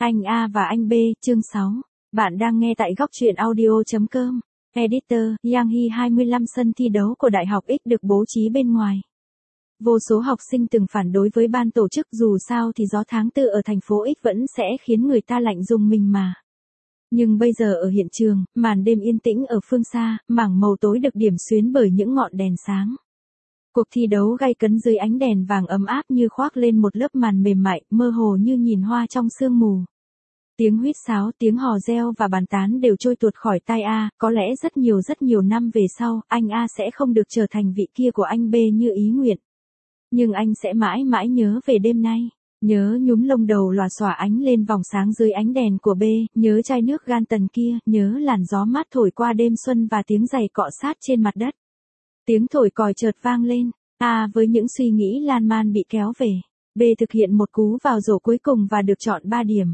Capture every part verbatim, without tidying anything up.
Anh A và anh B, chương sáu. Bạn đang nghe tại góc truyện audio chấm com. Editor, Yang Hee hai mươi lăm sân thi đấu của Đại học X được bố trí bên ngoài. Vô số học sinh từng phản đối với ban tổ chức, dù sao thì gió tháng tư ở thành phố X vẫn sẽ khiến người ta lạnh rùng mình mà. Nhưng bây giờ ở hiện trường, màn đêm yên tĩnh ở phương xa, mảng màu tối được điểm xuyến bởi những ngọn đèn sáng. Cuộc thi đấu gay cấn dưới ánh đèn vàng ấm áp như khoác lên một lớp màn mềm mại, mơ hồ như nhìn hoa trong sương mù. Tiếng huýt sáo, tiếng hò reo và bàn tán đều trôi tuột khỏi tai A, có lẽ rất nhiều rất nhiều năm về sau, anh A sẽ không được trở thành vị kia của anh B như ý nguyện. Nhưng anh sẽ mãi mãi nhớ về đêm nay. Nhớ nhúm lông đầu lòa xòa ánh lên vòng sáng dưới ánh đèn của B, nhớ chai nước gan tần kia, nhớ làn gió mát thổi qua đêm xuân và tiếng giày cọ sát trên mặt đất. Tiếng thổi còi chợt vang lên, A với những suy nghĩ lan man bị kéo về. B thực hiện một cú vào rổ cuối cùng và được chọn ba điểm.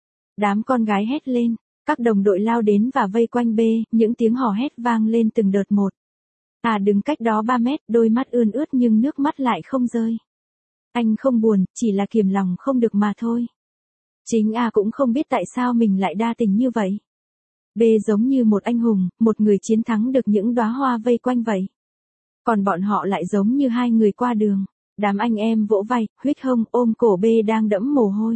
Đám con gái hét lên, các đồng đội lao đến và vây quanh B, những tiếng hò hét vang lên từng đợt một. A đứng cách đó ba mét, đôi mắt ươn ướt nhưng nước mắt lại không rơi. Anh không buồn, chỉ là kiềm lòng không được mà thôi. Chính A cũng không biết tại sao mình lại đa tình như vậy. B giống như một anh hùng, một người chiến thắng được những đóa hoa vây quanh vậy. Còn bọn họ lại giống như hai người qua đường. Đám anh em vỗ vai, huyết hông, ôm cổ B đang đẫm mồ hôi.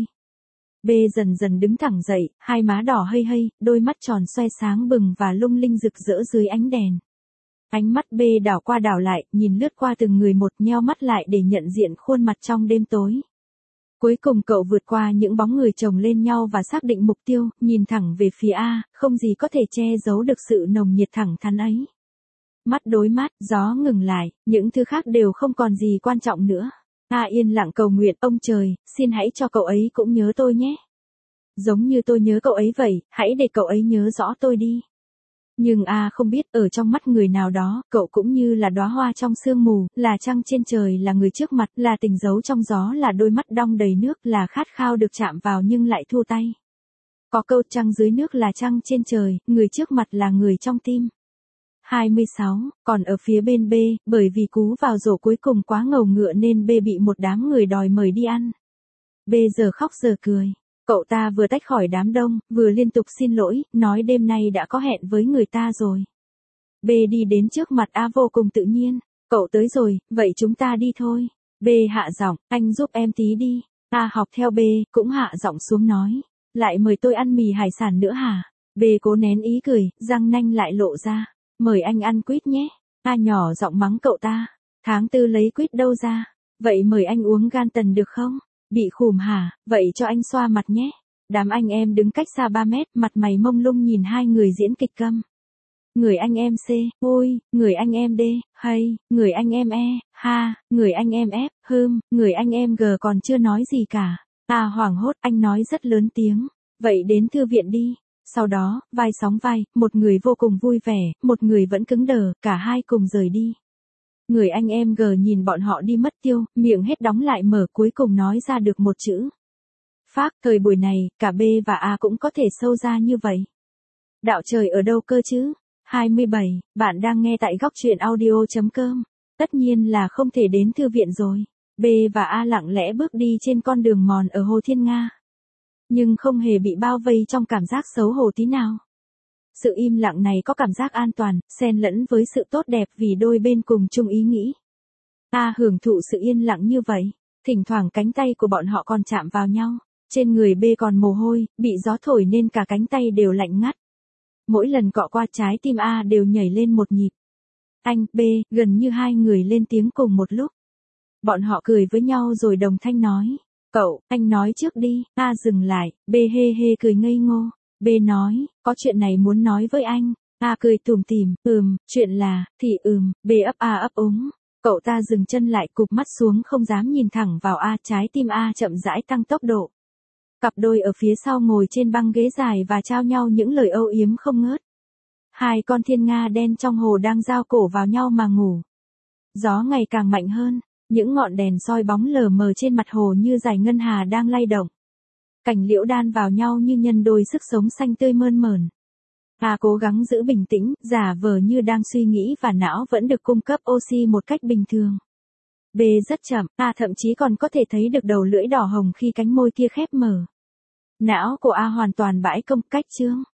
B dần dần đứng thẳng dậy, hai má đỏ hây hây, đôi mắt tròn xoe sáng bừng và lung linh rực rỡ dưới ánh đèn. Ánh mắt B đảo qua đảo lại, nhìn lướt qua từng người một, nheo mắt lại để nhận diện khuôn mặt trong đêm tối. Cuối cùng cậu vượt qua những bóng người chồng lên nhau và xác định mục tiêu, nhìn thẳng về phía A, không gì có thể che giấu được sự nồng nhiệt thẳng thắn ấy. Mắt đối mắt, gió ngừng lại, những thứ khác đều không còn gì quan trọng nữa. A yên lặng cầu nguyện, ông trời, xin hãy cho cậu ấy cũng nhớ tôi nhé. Giống như tôi nhớ cậu ấy vậy, hãy để cậu ấy nhớ rõ tôi đi. Nhưng A không biết, ở trong mắt người nào đó, cậu cũng như là đóa hoa trong sương mù, là trăng trên trời, là người trước mặt, là tình dấu trong gió, là đôi mắt đong đầy nước, là khát khao được chạm vào nhưng lại thua tay. Có câu trăng dưới nước là trăng trên trời, người trước mặt là người trong tim. hai mươi sáu, còn ở phía bên B, bởi vì cú vào rổ cuối cùng quá ngầu ngựa nên B bị một đám người đòi mời đi ăn. B giờ khóc giờ cười. Cậu ta vừa tách khỏi đám đông, vừa liên tục xin lỗi, nói đêm nay đã có hẹn với người ta rồi. B đi đến trước mặt A vô cùng tự nhiên. Cậu tới rồi, vậy chúng ta đi thôi. B hạ giọng, anh giúp em tí đi. A học theo B, cũng hạ giọng xuống nói. Lại mời tôi ăn mì hải sản nữa hả? B cố nén ý cười, răng nanh lại lộ ra. Mời anh ăn quýt nhé. A nhỏ giọng mắng cậu ta. Tháng tư lấy quýt đâu ra? Vậy mời anh uống gan tần được không? Bị khùm hả? Vậy cho anh xoa mặt nhé. Đám anh em đứng cách xa ba mét, mặt mày mông lung nhìn hai người diễn kịch câm. Người anh em C, ôi, người anh em D, hay, người anh em E, ha, người anh em F, hưm, người anh em G còn chưa nói gì cả. À hoảng hốt, anh nói rất lớn tiếng. Vậy đến thư viện đi. Sau đó, vai sóng vai, một người vô cùng vui vẻ, một người vẫn cứng đờ, cả hai cùng rời đi. Người anh em G nhìn bọn họ đi mất tiêu, miệng hết đóng lại mở, cuối cùng nói ra được một chữ. Phác, thời buổi này, cả B và A cũng có thể sâu ra như vậy. Đạo trời ở đâu cơ chứ? hai mươi bảy, bạn đang nghe tại góc truyện audio chấm com. Tất nhiên là không thể đến thư viện rồi. B và A lặng lẽ bước đi trên con đường mòn ở Hồ Thiên Nga. Nhưng không hề bị bao vây trong cảm giác xấu hổ tí nào. Sự im lặng này có cảm giác an toàn, xen lẫn với sự tốt đẹp vì đôi bên cùng chung ý nghĩ. A hưởng thụ sự yên lặng như vậy, thỉnh thoảng cánh tay của bọn họ còn chạm vào nhau, trên người B còn mồ hôi, bị gió thổi nên cả cánh tay đều lạnh ngắt. Mỗi lần cọ qua trái tim A đều nhảy lên một nhịp. Anh, B, gần như hai người lên tiếng cùng một lúc. Bọn họ cười với nhau rồi đồng thanh nói, cậu, anh nói trước đi. A dừng lại, B hê hê cười ngây ngô. B nói, có chuyện này muốn nói với anh. A cười tủm tỉm, ừm, chuyện là, thì ừm, B ấp A ấp úng. Cậu ta dừng chân lại, cụp mắt xuống không dám nhìn thẳng vào A, trái tim A chậm rãi tăng tốc độ. Cặp đôi ở phía sau ngồi trên băng ghế dài và trao nhau những lời âu yếm không ngớt. Hai con thiên nga đen trong hồ đang giao cổ vào nhau mà ngủ. Gió ngày càng mạnh hơn, những ngọn đèn soi bóng lờ mờ trên mặt hồ như dải ngân hà đang lay động. Cảnh liễu đan vào nhau như nhân đôi sức sống xanh tươi mơn mởn. A cố gắng giữ bình tĩnh, giả vờ như đang suy nghĩ và não vẫn được cung cấp oxy một cách bình thường. B rất chậm, A thậm chí còn có thể thấy được đầu lưỡi đỏ hồng khi cánh môi kia khép mở. Não của A hoàn toàn bãi công cách chương.